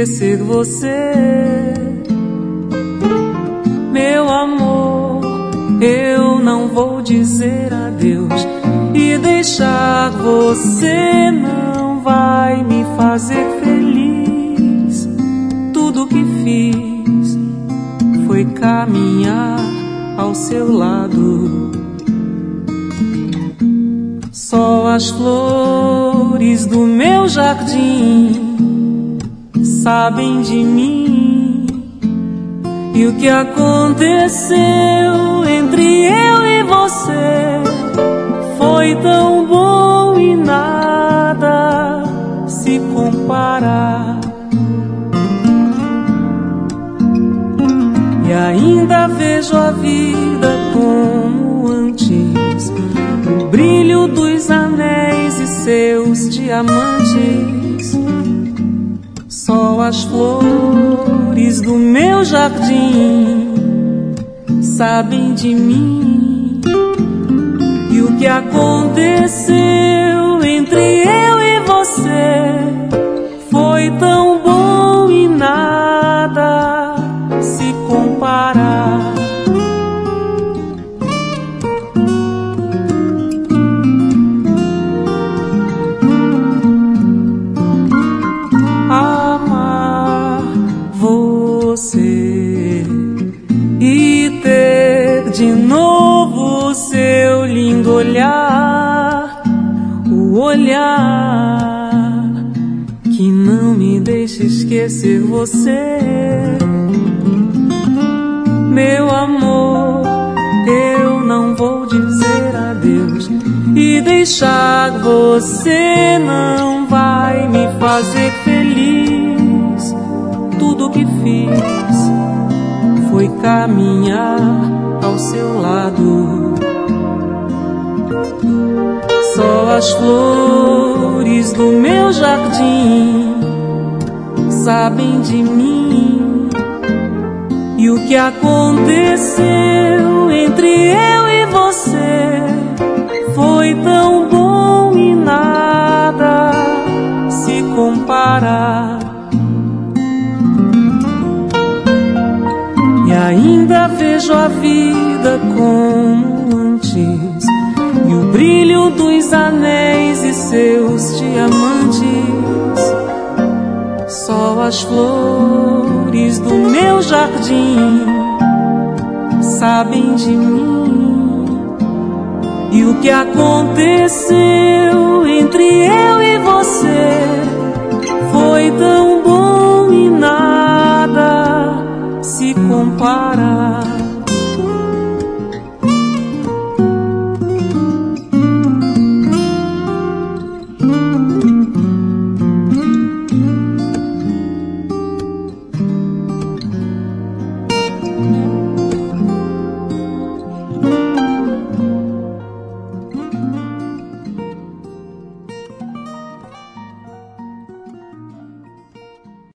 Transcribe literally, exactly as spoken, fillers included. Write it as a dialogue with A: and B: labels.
A: esquecer você. Meu amor, eu não vou dizer adeus e deixar você não vai me fazer feliz. Tudo que fiz foi caminhar ao seu lado. Só as flores do meu jardim sabem de mim e o que aconteceu entre eu e você foi tão bom e nada se compara. E ainda vejo a vida como antes, o brilho dos anéis e seus diamantes. Só as flores do meu jardim sabem de mim e o que aconteceu entre eu e você foi tão bom e nada se compara. Amar você e ter de novo o seu lindo olhar, o olhar que não me deixa esquecer você. Meu amor, eu não vou dizer adeus e deixar você não vai me fazer feliz. Tudo que fiz foi caminhar ao seu lado. Só as flores do meu jardim sabem de mim e o que aconteceu entre eu e você foi tão bom e nada se compara. E ainda vejo a vida como antes e o brilho dos anéis e seus diamantes. Só as flores do meu jardim sabem de mim e o que aconteceu entre eu e você foi tão bom e nada